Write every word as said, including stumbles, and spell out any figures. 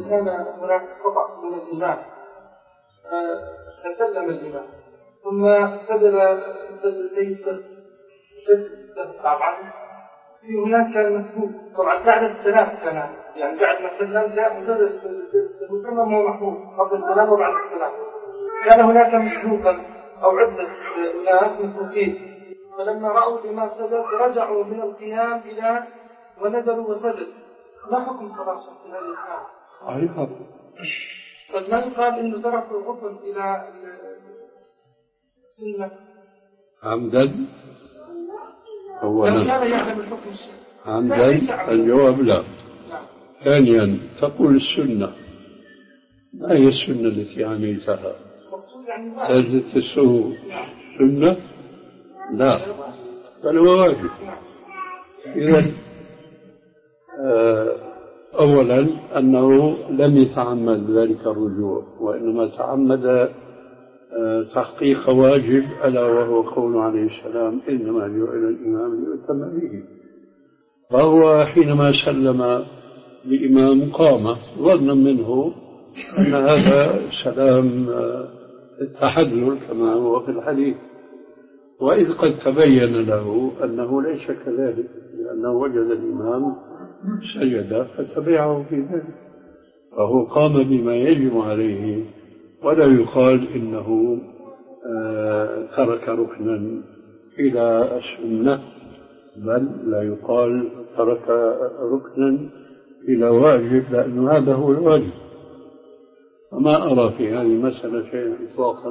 كان هناك خطأ من الإمام فسلم الإمام ثم سجد سجدتي السهو طبعا في هناك مسبوق طبعا بعد السلام كان يعني بعد ما سلم جاء سجد السهو كما هو محمود قبل السلام وبعد السلام كان هناك مسبوقا أو عدة ناس مسبوقين فلما رأوا الإمام سجد رجعوا من القيام إلى ونزلوا وسجد ما حكم صلاة في هذه الحالة؟ طيب ما يقال إنه تركوا الركن إلى السنة عمدا؟ أولا كان يعلم الحكم عمدا الجواب لا. ثانيا تقول السنة ما هي السنة التي عملتها؟ سجدة السهو سنة؟ لا بل هو واجب. إذن أولا أنه لم يتعمد ذلك الرجوع وإنما تعمد تحقيق واجب ألا وهو قول عليه السلام إنما جعل الإمام ليؤتم به. فهو حينما سلم الإمام قام ظنا منه أن هذا سلام التحلل كما هو في الحديث، وإذ قد تبين له أنه ليس كذلك لأنه وجد الإمام سجد فتبعه في ذلك فهو قام بما يجب عليه، ولا يقال إنه ترك ركنا إلى السنة، بل لا يقال ترك ركنا إلى واجب لأن هذا هو الواجب. وما أرى في هذه المسألة شيئا إطلاقا.